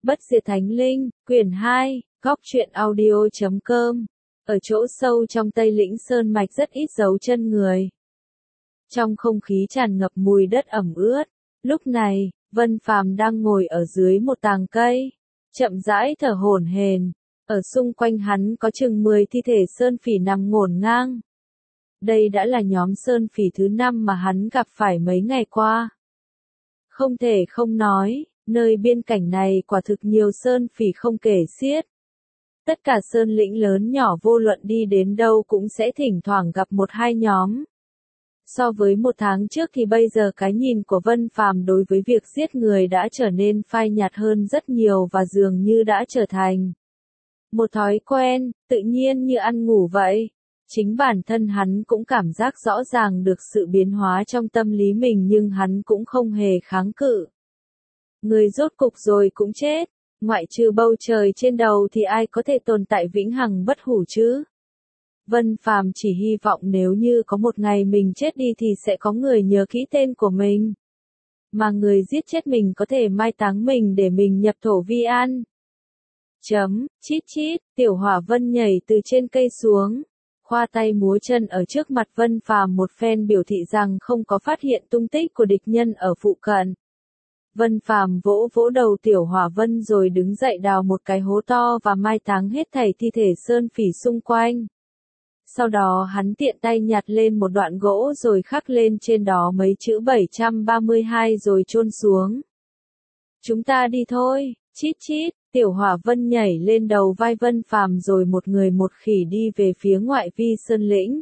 Bất diệt thánh linh, quyển 2, góc truyện audio.com. Ở chỗ sâu trong Tây Lĩnh Sơn Mạch rất ít dấu chân người. Trong không khí tràn ngập mùi đất ẩm ướt, lúc này, Vân Phàm đang ngồi ở dưới một tàng cây, chậm rãi thở hổn hển. Ở xung quanh hắn có chừng 10 thi thể sơn phỉ nằm ngổn ngang. Đây đã là nhóm sơn phỉ thứ 5 mà hắn gặp phải mấy ngày qua. Không thể không nói, nơi biên cảnh này quả thực nhiều sơn phỉ không kể xiết. Tất cả sơn lĩnh lớn nhỏ vô luận đi đến đâu cũng sẽ thỉnh thoảng gặp một hai nhóm. So với một tháng trước thì bây giờ cái nhìn của Vân Phàm đối với việc giết người đã trở nên phai nhạt hơn rất nhiều và dường như đã trở thành một thói quen, tự nhiên như ăn ngủ vậy. Chính bản thân hắn cũng cảm giác rõ ràng được sự biến hóa trong tâm lý mình nhưng hắn cũng không hề kháng cự. Người rốt cục rồi cũng chết, ngoại trừ bầu trời trên đầu thì ai có thể tồn tại vĩnh hằng bất hủ chứ? Vân Phàm chỉ hy vọng nếu như có một ngày mình chết đi thì sẽ có người nhớ kỹ tên của mình. Mà người giết chết mình có thể mai táng mình để mình nhập thổ vi an. Chít chít, Tiểu Hỏa Vân nhảy từ trên cây xuống, khoa tay múa chân ở trước mặt Vân Phàm một phen biểu thị rằng không có phát hiện tung tích của địch nhân ở phụ cận. Vân Phàm vỗ vỗ đầu Tiểu Hỏa Vân rồi đứng dậy đào một cái hố to và mai táng hết thảy thi thể sơn phỉ xung quanh. Sau đó hắn tiện tay nhặt lên một đoạn gỗ rồi khắc lên trên đó mấy chữ 732 rồi chôn xuống. Chúng ta đi thôi, chít chít, Tiểu Hỏa Vân nhảy lên đầu vai Vân Phàm rồi một người một khỉ đi về phía ngoại vi sơn lĩnh.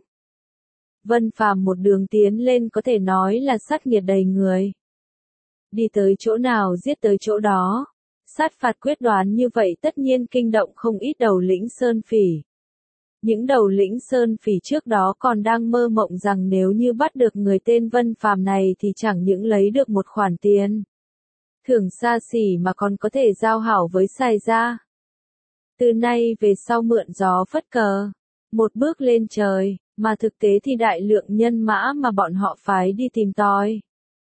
Vân Phàm một đường tiến lên có thể nói là sát nghiệt đầy người. Đi tới chỗ nào giết tới chỗ đó. Sát phạt quyết đoán như vậy tất nhiên kinh động không ít đầu lĩnh sơn phỉ. Những đầu lĩnh sơn phỉ trước đó còn đang mơ mộng rằng nếu như bắt được người tên Vân Phàm này thì chẳng những lấy được một khoản tiền thưởng xa xỉ mà còn có thể giao hảo với Sai Gia. Từ nay về sau mượn gió phất cờ, một bước lên trời, mà thực tế thì đại lượng nhân mã mà bọn họ phái đi tìm tòi,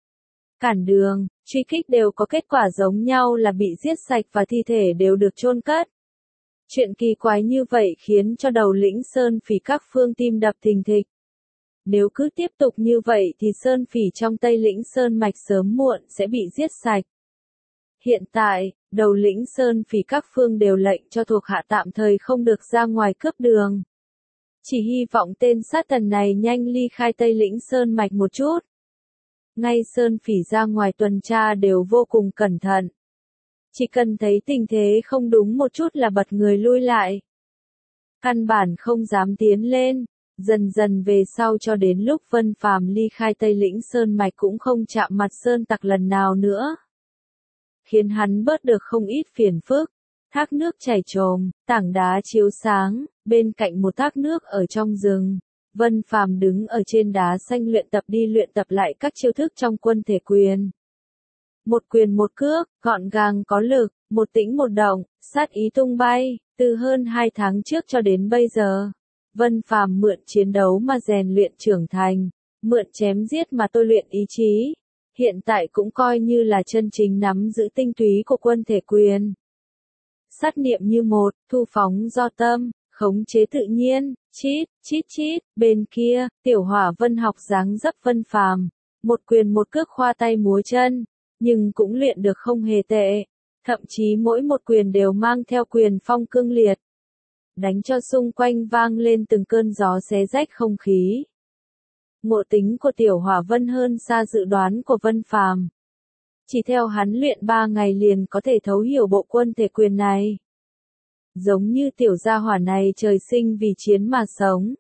cản đường, truy kích đều có kết quả giống nhau là bị giết sạch và thi thể đều được chôn cất. Chuyện kỳ quái như vậy khiến cho đầu lĩnh sơn phỉ các phương tim đập thình thịch. Nếu cứ tiếp tục như vậy thì sơn phỉ trong Tây Lĩnh Sơn Mạch sớm muộn sẽ bị giết sạch. Hiện tại, đầu lĩnh sơn phỉ các phương đều lệnh cho thuộc hạ tạm thời không được ra ngoài cướp đường. Chỉ hy vọng tên sát thần này nhanh ly khai Tây Lĩnh Sơn Mạch một chút. Ngay sơn phỉ ra ngoài tuần tra đều vô cùng cẩn thận. Chỉ cần thấy tình thế không đúng một chút là bật người lui lại. Căn bản không dám tiến lên, dần dần về sau cho đến lúc Vân Phàm ly khai Tây Lĩnh Sơn Mạch cũng không chạm mặt sơn tặc lần nào nữa. Khiến hắn bớt được không ít phiền phức. Thác nước chảy trồm, tảng đá chiếu sáng, bên cạnh một thác nước ở trong rừng. Vân Phàm đứng ở trên đá xanh luyện tập lại các chiêu thức trong quân thể quyền. Một quyền một cước, gọn gàng có lực, một tĩnh một động, sát ý tung bay, từ hơn 2 tháng trước cho đến bây giờ. Vân Phàm mượn chiến đấu mà rèn luyện trưởng thành, mượn chém giết mà tôi luyện ý chí. Hiện tại cũng coi như là chân chính nắm giữ tinh túy của quân thể quyền. Sát niệm như một, thu phóng do tâm, khống chế tự nhiên, chít, bên kia, Tiểu Hỏa Vân học dáng dấp Vân Phàm, một quyền một cước khoa tay múa chân, nhưng cũng luyện được không hề tệ, thậm chí mỗi một quyền đều mang theo quyền phong cương liệt, đánh cho xung quanh vang lên từng cơn gió xé rách không khí. Ngộ tính của Tiểu Hỏa Vân hơn xa dự đoán của Vân Phàm. Chỉ theo hắn luyện 3 ngày liền có thể thấu hiểu bộ quân thể quyền này. Giống như tiểu gia hỏa này trời sinh vì chiến mà sống.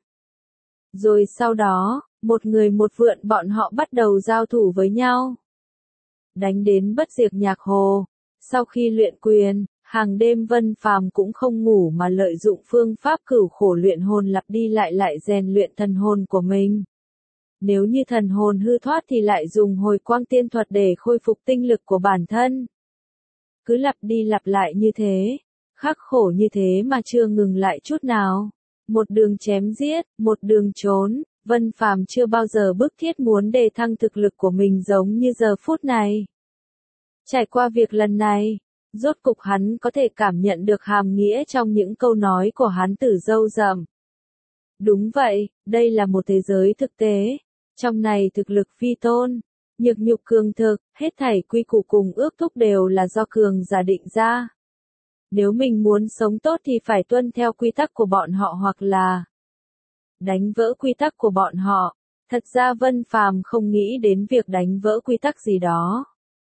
Rồi sau đó, một người một vượn bọn họ bắt đầu giao thủ với nhau. Đánh đến bất diệt nhạc hồ. Sau khi luyện quyền, hàng đêm Vân Phàm cũng không ngủ mà lợi dụng phương pháp cửu khổ luyện hồn lặp đi lại rèn luyện thần hồn của mình. Nếu như thần hồn hư thoát thì lại dùng hồi quang tiên thuật để khôi phục tinh lực của bản thân. Cứ lặp đi lặp lại như thế, khắc khổ như thế mà chưa ngừng lại chút nào. Một đường chém giết, một đường trốn, Vân Phàm chưa bao giờ bức thiết muốn đề thăng thực lực của mình giống như giờ phút này. Trải qua việc lần này, Rốt cục hắn có thể cảm nhận được hàm nghĩa trong những câu nói của Hán Tử râu rậm. Đúng vậy, đây là một thế giới thực tế. Trong này thực lực phi tôn, nhược nhục cường thực, hết thảy quy củ cùng ước thúc đều là do cường giả định ra. Nếu mình muốn sống tốt thì phải tuân theo quy tắc của bọn họ hoặc là đánh vỡ quy tắc của bọn họ. Thật ra Vân Phàm không nghĩ đến việc đánh vỡ quy tắc gì đó.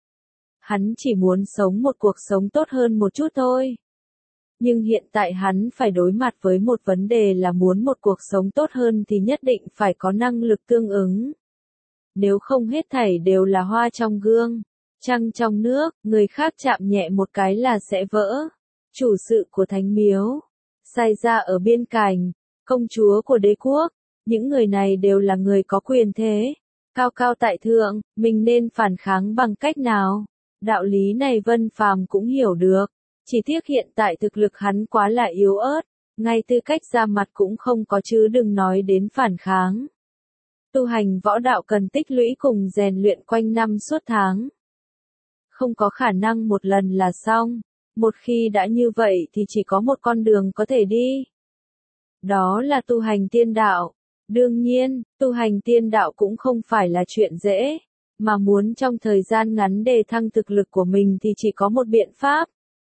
Hắn chỉ muốn sống một cuộc sống tốt hơn một chút thôi. Nhưng hiện tại hắn phải đối mặt với một vấn đề là muốn một cuộc sống tốt hơn thì nhất định phải có năng lực tương ứng. Nếu không hết thảy đều là hoa trong gương, trăng trong nước, người khác chạm nhẹ một cái là sẽ vỡ. Chủ sự của thánh miếu, sai ra ở biên cảnh, công chúa của đế quốc, những người này đều là người có quyền thế, cao cao tại thượng, mình nên phản kháng bằng cách nào? Đạo lý này Vân Phàm cũng hiểu được, chỉ tiếc hiện tại thực lực hắn quá là yếu ớt, ngay tư cách ra mặt cũng không có chứ đừng nói đến phản kháng. Tu hành võ đạo cần tích lũy cùng rèn luyện quanh năm suốt tháng. Không có khả năng một lần là xong, một khi đã như vậy thì chỉ có một con đường có thể đi. Đó là tu hành tiên đạo. Đương nhiên, tu hành tiên đạo cũng không phải là chuyện dễ, mà muốn trong thời gian ngắn đề thăng thực lực của mình thì chỉ có một biện pháp.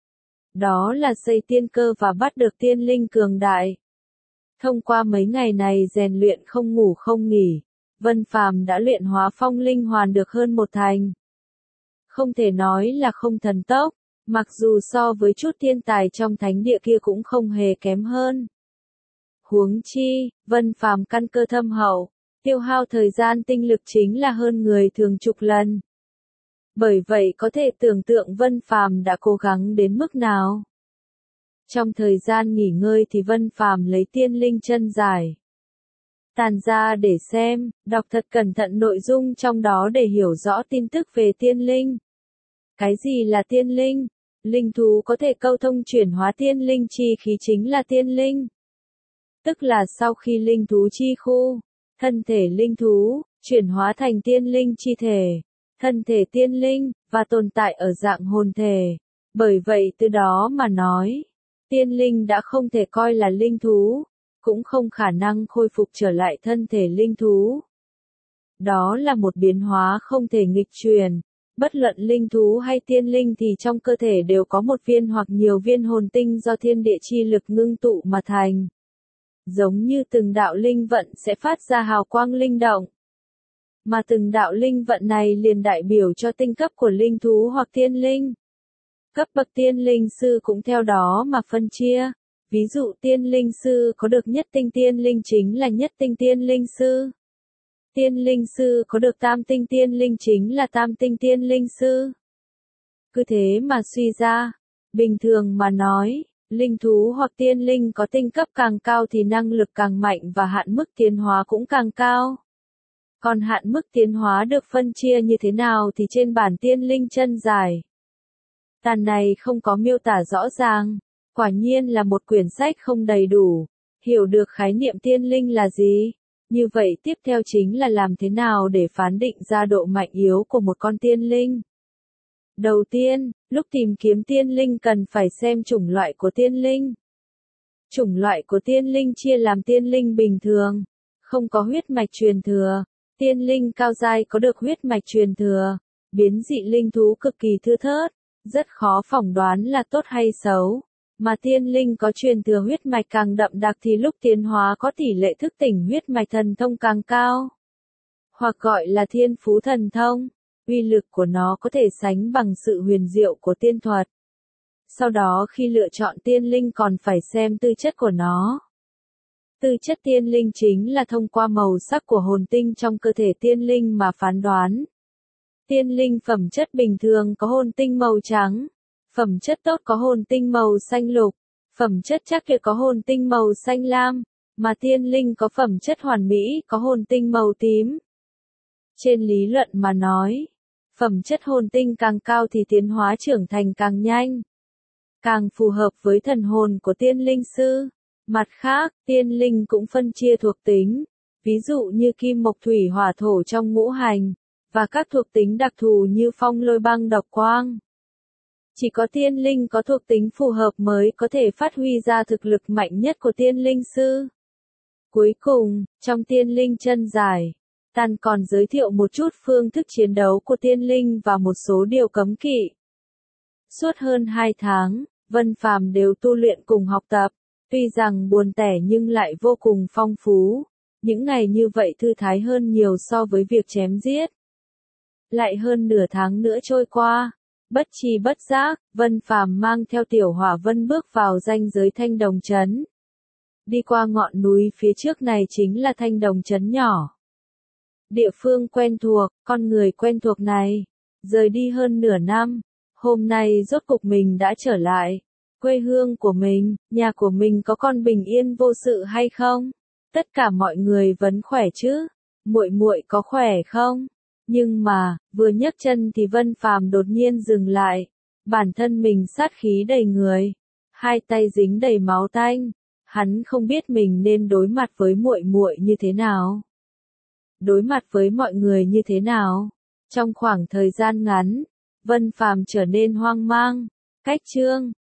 Đó là xây tiên cơ và bắt được tiên linh cường đại. Thông qua mấy ngày này rèn luyện không ngủ không nghỉ, Vân Phàm đã luyện hóa phong linh hoàn được hơn một thành. Không thể nói là không thần tốc, mặc dù so với chút thiên tài trong thánh địa kia cũng không hề kém hơn. Huống chi, Vân Phàm căn cơ thâm hậu, tiêu hao thời gian tinh lực chính là hơn người thường chục lần. Bởi vậy có thể tưởng tượng Vân Phàm đã cố gắng đến mức nào. Trong thời gian nghỉ ngơi thì Vân Phàm lấy tiên linh chân giải tàn ra để xem, đọc thật cẩn thận nội dung trong đó để hiểu rõ tin tức về tiên linh. Cái gì là tiên linh? Linh thú có thể câu thông chuyển hóa tiên linh chi khí chính là tiên linh. Tức là sau khi linh thú chi khu, thân thể linh thú, chuyển hóa thành tiên linh chi thể, thân thể tiên linh, và tồn tại ở dạng hồn thể. Bởi vậy từ đó mà nói, tiên linh đã không thể coi là linh thú, cũng không khả năng khôi phục trở lại thân thể linh thú. Đó là một biến hóa không thể nghịch truyền. Bất luận linh thú hay tiên linh thì trong cơ thể đều có một viên hoặc nhiều viên hồn tinh do thiên địa chi lực ngưng tụ mà thành. Giống như từng đạo linh vận sẽ phát ra hào quang linh động. Mà từng đạo linh vận này liền đại biểu cho tinh cấp của linh thú hoặc tiên linh. Cấp bậc tiên linh sư cũng theo đó mà phân chia. Ví dụ tiên linh sư có được nhất tinh tiên linh chính là nhất tinh tiên linh sư. Tiên linh sư có được tam tinh tiên linh chính là tam tinh tiên linh sư. Cứ thế mà suy ra, bình thường mà nói, linh thú hoặc tiên linh có tinh cấp càng cao thì năng lực càng mạnh và hạn mức tiến hóa cũng càng cao. Còn hạn mức tiến hóa được phân chia như thế nào thì trên bản tiên linh chân giải tàn này không có miêu tả rõ ràng. Quả nhiên là một quyển sách không đầy đủ. Hiểu được khái niệm tiên linh là gì? Như vậy tiếp theo chính là làm thế nào để phán định ra độ mạnh yếu của một con tiên linh. Đầu tiên, lúc tìm kiếm tiên linh cần phải xem chủng loại của tiên linh. Chủng loại của tiên linh chia làm tiên linh bình thường, không có huyết mạch truyền thừa, tiên linh cao giai có được huyết mạch truyền thừa, biến dị linh thú cực kỳ thưa thớt, rất khó phỏng đoán là tốt hay xấu. Mà tiên linh có truyền thừa huyết mạch càng đậm đặc thì lúc tiến hóa có tỷ lệ thức tỉnh huyết mạch thần thông càng cao. Hoặc gọi là thiên phú thần thông, uy lực của nó có thể sánh bằng sự huyền diệu của tiên thuật. Sau đó khi lựa chọn tiên linh còn phải xem tư chất của nó. Tư chất tiên linh chính là thông qua màu sắc của hồn tinh trong cơ thể tiên linh mà phán đoán. Tiên linh phẩm chất bình thường có hồn tinh màu trắng. Phẩm chất tốt có hồn tinh màu xanh lục, phẩm chất chắc tuyệt có hồn tinh màu xanh lam, mà tiên linh có phẩm chất hoàn mỹ có hồn tinh màu tím. Trên lý luận mà nói, phẩm chất hồn tinh càng cao thì tiến hóa trưởng thành càng nhanh, càng phù hợp với thần hồn của tiên linh sư. Mặt khác, tiên linh cũng phân chia thuộc tính, ví dụ như kim mộc thủy hỏa thổ trong ngũ hành, và các thuộc tính đặc thù như phong lôi băng độc quang. Chỉ có tiên linh có thuộc tính phù hợp mới có thể phát huy ra thực lực mạnh nhất của tiên linh sư. Cuối cùng, trong tiên linh chân giải, Tàn còn giới thiệu một chút phương thức chiến đấu của tiên linh và một số điều cấm kỵ. Suốt hơn 2 tháng, Vân Phàm đều tu luyện cùng học tập, tuy rằng buồn tẻ nhưng lại vô cùng phong phú. Những ngày như vậy thư thái hơn nhiều so với việc chém giết. Lại hơn nửa tháng nữa trôi qua, bất tri bất giác, Vân Phàm mang theo Tiểu Hỏa Vân bước vào ranh giới Thanh Đồng Trấn. Đi qua ngọn núi phía trước này chính là Thanh Đồng Trấn nhỏ. Địa phương quen thuộc, con người quen thuộc này. Rời đi hơn nửa năm, hôm nay rốt cục mình đã trở lại. Quê hương của mình, nhà của mình có con bình yên vô sự hay không? Tất cả mọi người vẫn khỏe chứ? Muội muội có khỏe không? Nhưng mà, vừa nhấc chân thì Vân Phàm đột nhiên dừng lại. Bản thân mình sát khí đầy người, hai tay dính đầy máu tanh. Hắn không biết mình nên đối mặt với muội muội như thế nào. Đối mặt với mọi người như thế nào? Trong khoảng thời gian ngắn, Vân Phàm trở nên hoang mang. Cách chương